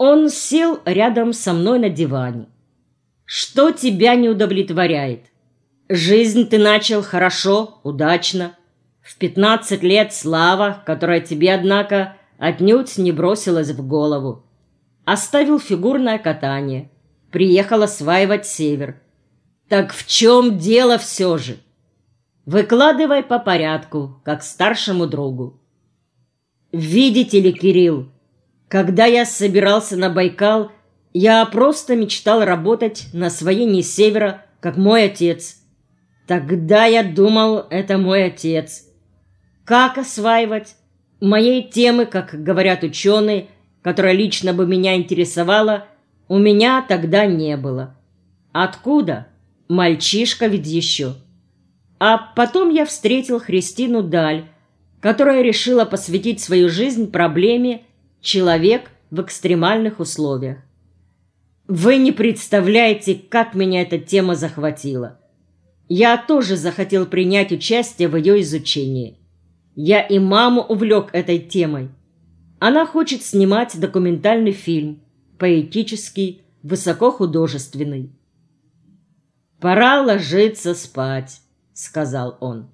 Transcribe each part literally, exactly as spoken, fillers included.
Он сел рядом со мной на диване. «Что тебя не удовлетворяет? Жизнь ты начал хорошо, удачно. В пятнадцать лет слава, которая тебе, однако, отнюдь не бросилась в голову. Оставил фигурное катание, приехал осваивать север. Так в чем дело все же? Выкладывай по порядку, как старшему другу». «Видите ли, Кирилл, когда я собирался на Байкал, я просто мечтал работать на освоении севера, как мой отец. Тогда я думал, это мой отец. Как осваивать? Моей темы, как говорят ученые, которая лично бы меня интересовала, у меня тогда не было. Откуда? Мальчишка ведь еще. А потом я встретил Христину Даль, которая решила посвятить свою жизнь проблеме «Человек в экстремальных условиях». Вы не представляете, как меня эта тема захватила. Я тоже захотел принять участие в ее изучении. Я и маму увлек этой темой. Она хочет снимать документальный фильм, поэтический, высокохудожественный. «Пора ложиться спать», — сказал он.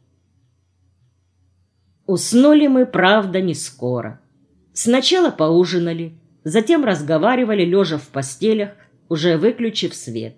Уснули мы, правда, не скоро. Сначала поужинали, затем разговаривали, лежа в постелях, уже выключив свет.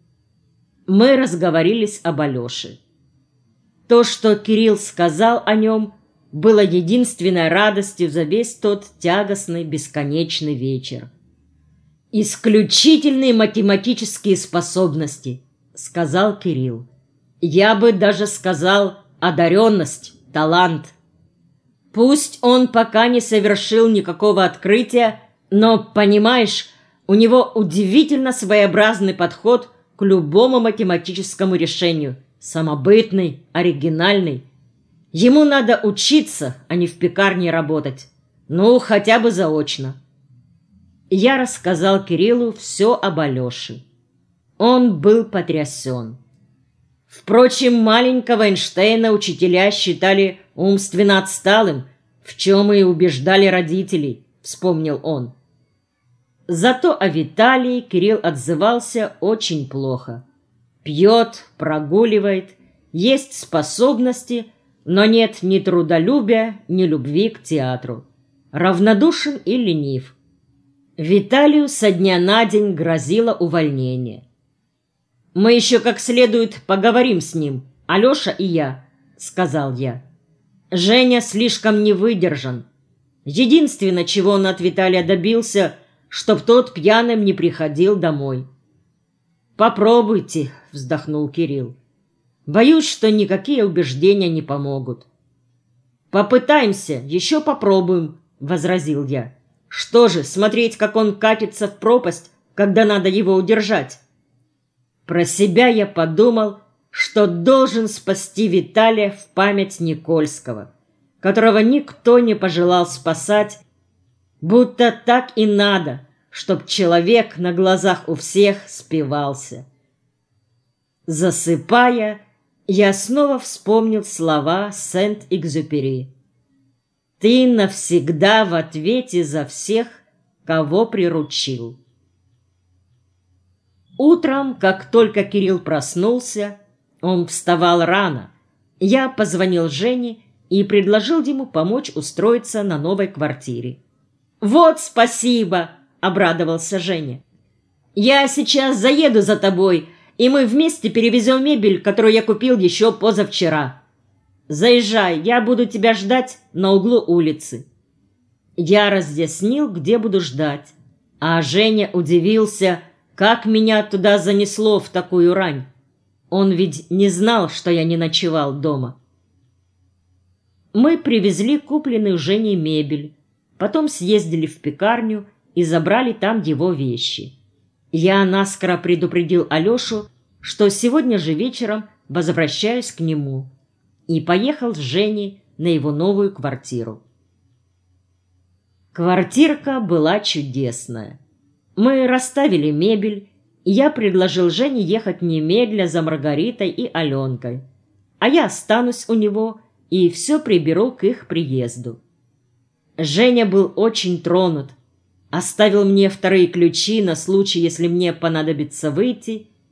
Мы разговорились об Алёше. То, что Кирилл сказал о нем, было единственной радостью за весь тот тягостный, бесконечный вечер. «Исключительные математические способности», — сказал Кирилл. «Я бы даже сказал одаренность, талант. Пусть он пока не совершил никакого открытия, но, понимаешь, у него удивительно своеобразный подход к любому математическому решению, самобытный, оригинальный. Ему надо учиться, а не в пекарне работать. Ну, хотя бы заочно». Я рассказал Кириллу все об Алёше. Он был потрясен. Впрочем, маленького Эйнштейна учителя считали умственно отсталым, в чем и убеждали родителей, вспомнил он. Зато о Виталии Кирилл отзывался очень плохо. Пьет, прогуливает, есть способности, но нет ни трудолюбия, ни любви к театру. Равнодушен и ленив. Виталию со дня на день грозило увольнение. «Мы еще как следует поговорим с ним, Алеша и я», — сказал я. «Женя слишком не выдержан. Единственное, чего он от Виталия добился, чтоб тот пьяным не приходил домой». «Попробуйте», — вздохнул Кирилл. «Боюсь, что никакие убеждения не помогут». «Попытаемся, еще попробуем», — возразил я. «Что же, смотреть, как он катится в пропасть, когда надо его удержать?» Про себя я подумал, что должен спасти Виталия в память Никольского, которого никто не пожелал спасать, будто так и надо, чтоб человек на глазах у всех спивался. Засыпая, я снова вспомнил слова Сент-Экзюпери. «Ты навсегда в ответе за всех, кого приручил». Утром, как только Кирилл проснулся, он вставал рано. Я позвонил Жене и предложил ему помочь устроиться на новой квартире. «Вот спасибо!» — обрадовался Женя. «Я сейчас заеду за тобой, и мы вместе перевезем мебель, которую я купил еще позавчера. Заезжай, я буду тебя ждать на углу улицы». Я разъяснил, где буду ждать, а Женя удивился, как меня туда занесло в такую рань. Он ведь не знал, что я не ночевал дома. Мы привезли купленную Женей мебель, потом съездили в пекарню и забрали там его вещи. Я наскоро предупредил Алешу, что сегодня же вечером возвращаюсь к нему, и поехал с Женей на его новую квартиру. Квартирка была чудесная. Мы расставили мебель, и я предложил Жене ехать немедля за Маргаритой и Аленкой, а я останусь у него и все приберу к их приезду. Женя был очень тронут, оставил мне вторые ключи на случай, если мне понадобится выйти,